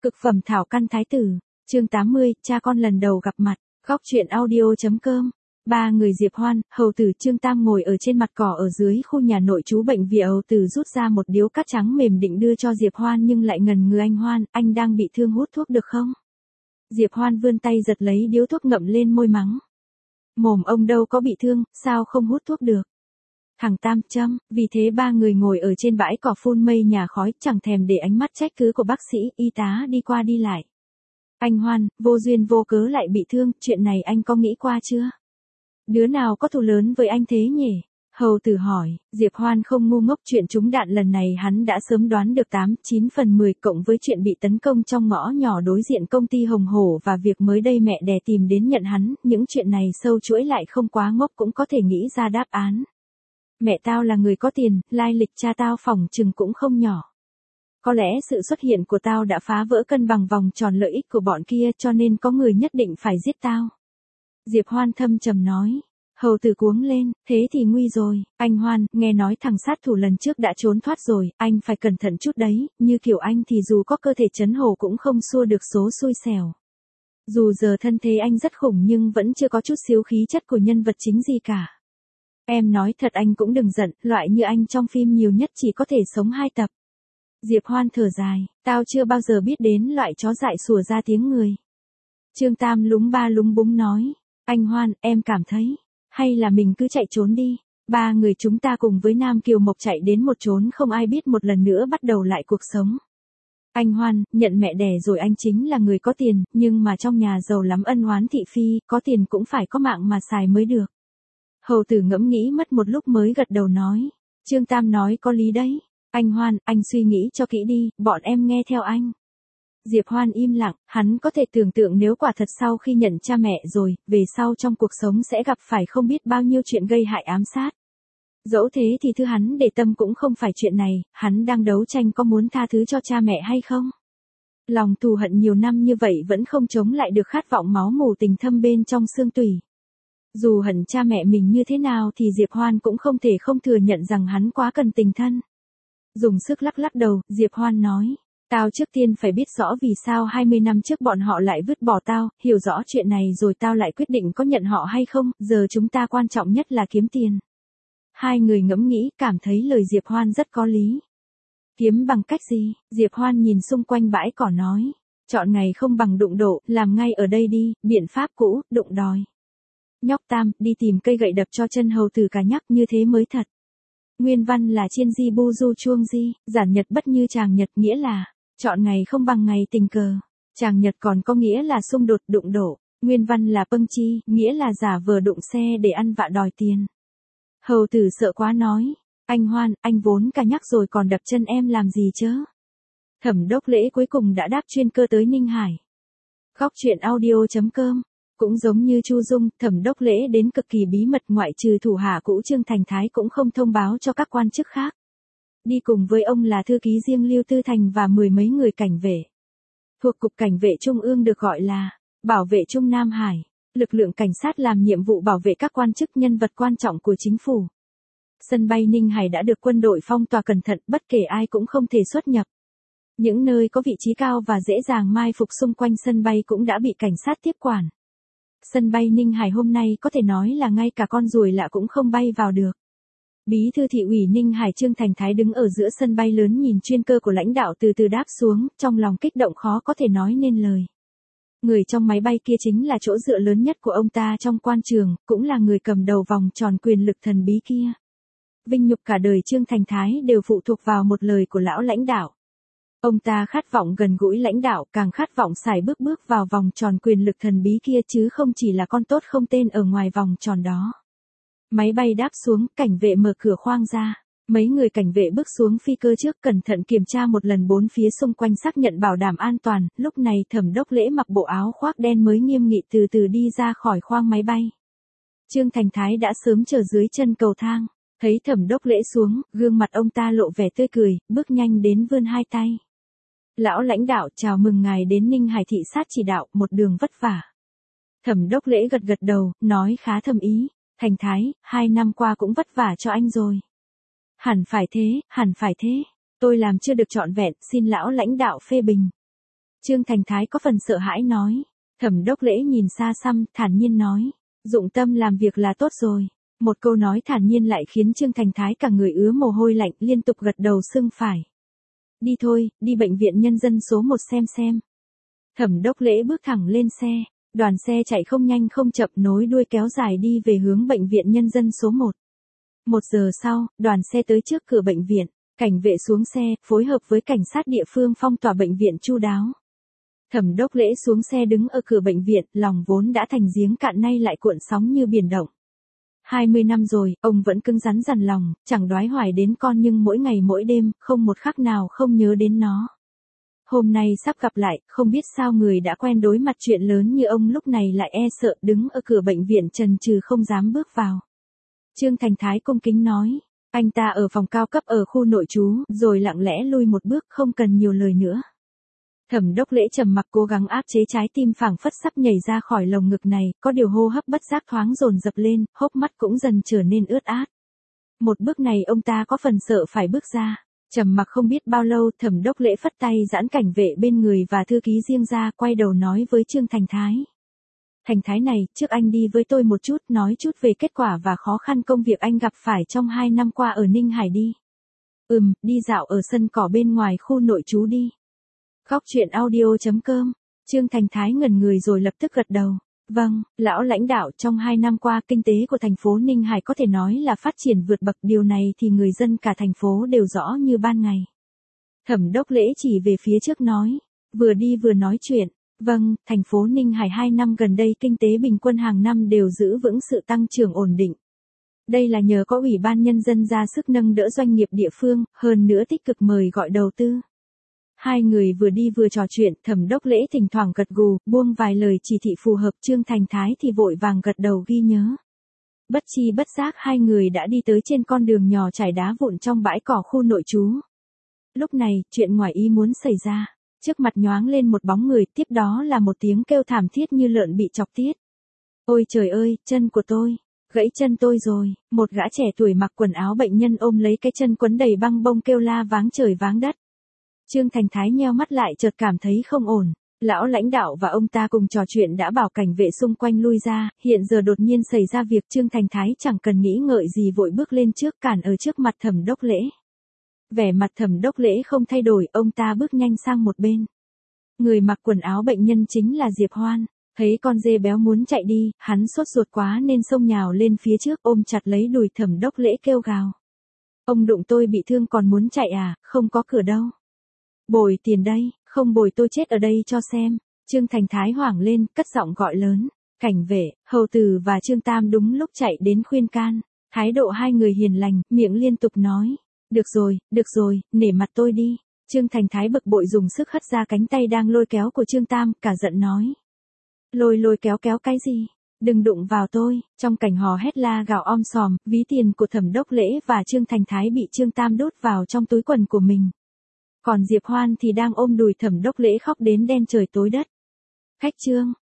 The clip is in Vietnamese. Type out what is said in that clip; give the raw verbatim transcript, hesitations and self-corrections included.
Cực phẩm thảo căn thái tử, chương tám mươi, cha con lần đầu gặp mặt, góc truyện audio.com. Ba người Diệp Hoan, hầu tử Trương Tam ngồi ở trên mặt cỏ ở dưới khu nhà nội trú bệnh viện. Hầu tử rút ra một điếu cát trắng mềm định đưa cho Diệp Hoan nhưng lại ngần ngừ. Anh Hoan, anh đang bị thương, hút thuốc được không? Diệp Hoan vươn tay giật lấy điếu thuốc ngậm lên môi mắng. Mồm ông đâu có bị thương, sao không hút thuốc được? Thằng Tam châm, vì thế ba người ngồi ở trên bãi cỏ phun mây nhà khói, chẳng thèm để ánh mắt trách cứ của bác sĩ, y tá đi qua đi lại. Anh Hoan, vô duyên vô cớ lại bị thương, chuyện này anh có nghĩ qua chưa? Đứa nào có thù lớn với anh thế nhỉ? Hầu tử hỏi. Diệp Hoan không ngu ngốc, chuyện trúng đạn lần này hắn đã sớm đoán được tám, chín phần mười, cộng với chuyện bị tấn công trong ngõ nhỏ đối diện công ty Hồng Hổ và việc mới đây mẹ đẻ tìm đến nhận hắn, những chuyện này sâu chuỗi lại không quá ngốc cũng có thể nghĩ ra đáp án. Mẹ tao là người có tiền, lai lịch cha tao phỏng chừng cũng không nhỏ. Có lẽ sự xuất hiện của tao đã phá vỡ cân bằng vòng tròn lợi ích của bọn kia, cho nên có người nhất định phải giết tao. Diệp Hoan thâm trầm nói. Hầu tử cuống lên, thế thì nguy rồi. Anh Hoan, nghe nói thằng sát thủ lần trước đã trốn thoát rồi, anh phải cẩn thận chút đấy, như kiểu anh thì dù có cơ thể chấn hổ cũng không xua được số xui xẻo. Dù giờ thân thế anh rất khủng nhưng vẫn chưa có chút xíu khí chất của nhân vật chính gì cả. Em nói thật, anh cũng đừng giận, loại như anh trong phim nhiều nhất chỉ có thể sống hai tập. Diệp Hoan thở dài, tao chưa bao giờ biết đến loại chó dại sủa ra tiếng người. Trương Tam lúng ba lúng búng nói, anh Hoan, em cảm thấy, hay là mình cứ chạy trốn đi. Ba người chúng ta cùng với Nam Kiều Mộc chạy đến một chốn không ai biết, một lần nữa bắt đầu lại cuộc sống. Anh Hoan, nhận mẹ đẻ rồi, anh chính là người có tiền, nhưng mà trong nhà giàu lắm, ân oán thị phi, có tiền cũng phải có mạng mà xài mới được. Hầu tử ngẫm nghĩ mất một lúc mới gật đầu nói. Trương Tam nói có lý đấy. Anh Hoan, anh suy nghĩ cho kỹ đi, bọn em nghe theo anh. Diệp Hoan im lặng, hắn có thể tưởng tượng nếu quả thật sau khi nhận cha mẹ rồi, về sau trong cuộc sống sẽ gặp phải không biết bao nhiêu chuyện gây hại ám sát. Dẫu thế thì thứ hắn để tâm cũng không phải chuyện này, hắn đang đấu tranh có muốn tha thứ cho cha mẹ hay không. Lòng thù hận nhiều năm như vậy vẫn không chống lại được khát vọng máu mù tình thâm bên trong xương tủy. Dù hận cha mẹ mình như thế nào thì Diệp Hoan cũng không thể không thừa nhận rằng hắn quá cần tình thân. Dùng sức lắc lắc đầu, Diệp Hoan nói. Tao trước tiên phải biết rõ vì sao hai mươi năm trước bọn họ lại vứt bỏ tao, hiểu rõ chuyện này rồi tao lại quyết định có nhận họ hay không, giờ chúng ta quan trọng nhất là kiếm tiền. Hai người ngẫm nghĩ, cảm thấy lời Diệp Hoan rất có lý. Kiếm bằng cách gì? Diệp Hoan nhìn xung quanh bãi cỏ nói. Chọn ngày không bằng đụng độ, làm ngay ở đây đi, biện pháp cũ, đụng đòi. Nhóc Tam, đi tìm cây gậy đập cho chân hầu tử cả nhắc, như thế mới thật. Nguyên văn là chiên di bu du chuông di, giản nhật bất như tràng nhật, nghĩa là chọn ngày không bằng ngày tình cờ. Tràng nhật còn có nghĩa là xung đột, đụng độ. Nguyên văn là pâng chi, nghĩa là giả vờ đụng xe để ăn vạ đòi tiền. Hầu tử sợ quá nói. Anh Hoan, anh vốn cả nhắc rồi còn đập chân em làm gì chớ? Thẩm Đốc Lễ cuối cùng đã đáp chuyên cơ tới Ninh Hải. Góc truyện audio.com. Cũng giống như Chu Dung, Thẩm Đốc Lễ đến cực kỳ bí mật, ngoại trừ thủ hạ cũ Trương Thành Thái cũng không thông báo cho các quan chức khác. Đi cùng với ông là thư ký riêng Lưu Tư Thành và mười mấy người cảnh vệ. Thuộc Cục Cảnh vệ Trung ương, được gọi là Bảo vệ Trung Nam Hải. Lực lượng cảnh sát làm nhiệm vụ bảo vệ các quan chức, nhân vật quan trọng của chính phủ. Sân bay Ninh Hải đã được quân đội phong tỏa cẩn thận, bất kể ai cũng không thể xuất nhập. Những nơi có vị trí cao và dễ dàng mai phục xung quanh sân bay cũng đã bị cảnh sát tiếp quản. Sân bay Ninh Hải hôm nay có thể nói là ngay cả con ruồi lạ cũng không bay vào được. Bí thư thị ủy Ninh Hải Trương Thành Thái đứng ở giữa sân bay lớn nhìn chuyên cơ của lãnh đạo từ từ đáp xuống, trong lòng kích động khó có thể nói nên lời. Người trong máy bay kia chính là chỗ dựa lớn nhất của ông ta trong quan trường, cũng là người cầm đầu vòng tròn quyền lực thần bí kia. Vinh nhục cả đời Trương Thành Thái đều phụ thuộc vào một lời của lão lãnh đạo. Ông ta khát vọng gần gũi lãnh đạo, càng khát vọng sải bước bước vào vòng tròn quyền lực thần bí kia, chứ không chỉ là con tốt không tên ở ngoài vòng tròn đó. Máy bay đáp xuống, cảnh vệ mở cửa khoang ra. Mấy người cảnh vệ bước xuống phi cơ trước, cẩn thận kiểm tra một lần bốn phía xung quanh, xác nhận bảo đảm an toàn. Lúc này Thẩm Đốc Lễ mặc bộ áo khoác đen mới nghiêm nghị từ từ đi ra khỏi khoang máy bay. Trương Thành Thái đã sớm chờ dưới chân cầu thang. Thấy Thẩm Đốc Lễ xuống, gương mặt ông ta lộ vẻ tươi cười, bước nhanh đến vươn hai tay. Lão lãnh đạo, chào mừng ngài đến Ninh Hải thị sát chỉ đạo, một đường vất vả. Thẩm Đốc Lễ gật gật đầu, nói khá thầm ý. Thành Thái, hai năm qua cũng vất vả cho anh rồi. Hẳn phải thế, hẳn phải thế. Tôi làm chưa được trọn vẹn, xin lão lãnh đạo phê bình. Trương Thành Thái có phần sợ hãi nói. Thẩm Đốc Lễ nhìn xa xăm, thản nhiên nói. Dụng tâm làm việc là tốt rồi. Một câu nói thản nhiên lại khiến Trương Thành Thái cả người ứa mồ hôi lạnh, liên tục gật đầu sưng phải. Đi thôi, đi bệnh viện nhân dân số một xem xem. Thẩm Đốc Lễ bước thẳng lên xe. Đoàn xe chạy không nhanh không chậm, nối đuôi kéo dài đi về hướng bệnh viện nhân dân số một. Một giờ sau, đoàn xe tới trước cửa bệnh viện. Cảnh vệ xuống xe, phối hợp với cảnh sát địa phương phong tỏa bệnh viện chu đáo. Thẩm Đốc Lễ xuống xe đứng ở cửa bệnh viện, lòng vốn đã thành giếng cạn nay lại cuộn sóng như biển động. hai mươi năm rồi, ông vẫn cứng rắn dằn lòng, chẳng đoái hoài đến con nhưng mỗi ngày mỗi đêm, không một khắc nào không nhớ đến nó. Hôm nay sắp gặp lại, không biết sao người đã quen đối mặt chuyện lớn như ông lúc này lại e sợ đứng ở cửa bệnh viện chần chừ không dám bước vào. Trương Thành Thái cung kính nói, anh ta ở phòng cao cấp ở khu nội trú, rồi lặng lẽ lui một bước không cần nhiều lời nữa. Thẩm Đốc Lễ trầm mặc cố gắng áp chế trái tim phảng phất sắp nhảy ra khỏi lồng ngực này, có điều hô hấp bất giác thoáng dồn dập lên, hốc mắt cũng dần trở nên ướt át. Một bước này ông ta có phần sợ phải bước ra. Trầm mặc không biết bao lâu, Thẩm Đốc Lễ phất tay giãn cảnh vệ bên người và thư ký riêng ra, quay đầu nói với Trương Thành Thái. Thành Thái này, trước anh đi với tôi một chút, nói chút về kết quả và khó khăn công việc anh gặp phải trong hai năm qua ở Ninh Hải đi. Ừm, đi dạo ở sân cỏ bên ngoài khu nội trú đi. Góc truyện audio chấm com. Trương Thành Thái ngẩn người rồi lập tức gật đầu. Vâng, lão lãnh đạo, trong hai năm qua kinh tế của thành phố Ninh Hải có thể nói là phát triển vượt bậc, điều này thì người dân cả thành phố đều rõ như ban ngày. Thẩm Đốc Lễ chỉ về phía trước nói, vừa đi vừa nói chuyện. Vâng, thành phố Ninh Hải hai năm gần đây kinh tế bình quân hàng năm đều giữ vững sự tăng trưởng ổn định. Đây là nhờ có Ủy ban Nhân dân ra sức nâng đỡ doanh nghiệp địa phương, hơn nữa tích cực mời gọi đầu tư. Hai người vừa đi vừa trò chuyện, Thẩm Đốc Lễ thỉnh thoảng gật gù, buông vài lời chỉ thị phù hợp, Trương Thành Thái thì vội vàng gật đầu ghi nhớ. Bất chi bất giác hai người đã đi tới trên con đường nhỏ trải đá vụn trong bãi cỏ khu nội trú. Lúc này, chuyện ngoài ý muốn xảy ra. Trước mặt nhoáng lên một bóng người, tiếp đó là một tiếng kêu thảm thiết như lợn bị chọc tiết. Ôi trời ơi, chân của tôi, gãy chân tôi rồi. Một gã trẻ tuổi mặc quần áo bệnh nhân ôm lấy cái chân quấn đầy băng bông kêu la váng trời váng đất. Trương Thành Thái nheo mắt lại chợt cảm thấy không ổn. Lão lãnh đạo và ông ta cùng trò chuyện đã bảo cảnh vệ xung quanh lui ra, hiện giờ đột nhiên xảy ra việc, Trương Thành Thái chẳng cần nghĩ ngợi gì vội bước lên trước cản ở trước mặt Thẩm Đốc Lễ. Vẻ mặt Thẩm Đốc Lễ không thay đổi, ông ta bước nhanh sang một bên. Người mặc quần áo bệnh nhân chính là Diệp Hoan. Thấy con dê béo muốn chạy đi, hắn sốt ruột quá nên xông nhào lên phía trước ôm chặt lấy đùi Thẩm Đốc Lễ kêu gào. Ông đụng tôi bị thương còn muốn chạy à, không có cửa đâu. Bồi tiền đây, không bồi tôi chết ở đây cho xem. Trương Thành Thái hoảng lên, cất giọng gọi lớn. Cảnh vệ, hầu tử và Trương Tam đúng lúc chạy đến khuyên can. Thái độ hai người hiền lành, miệng liên tục nói. Được rồi, được rồi, nể mặt tôi đi. Trương Thành Thái bực bội dùng sức hất ra cánh tay đang lôi kéo của Trương Tam, cả giận nói. Lôi lôi kéo kéo cái gì? Đừng đụng vào tôi. Trong cảnh hò hét la gào om sòm, ví tiền của Thẩm Đốc Lễ và Trương Thành Thái bị Trương Tam đút vào trong túi quần của mình. Còn Diệp Hoan thì đang ôm đùi Thẩm Đốc Lễ khóc đến đen trời tối đất. Khách Trương,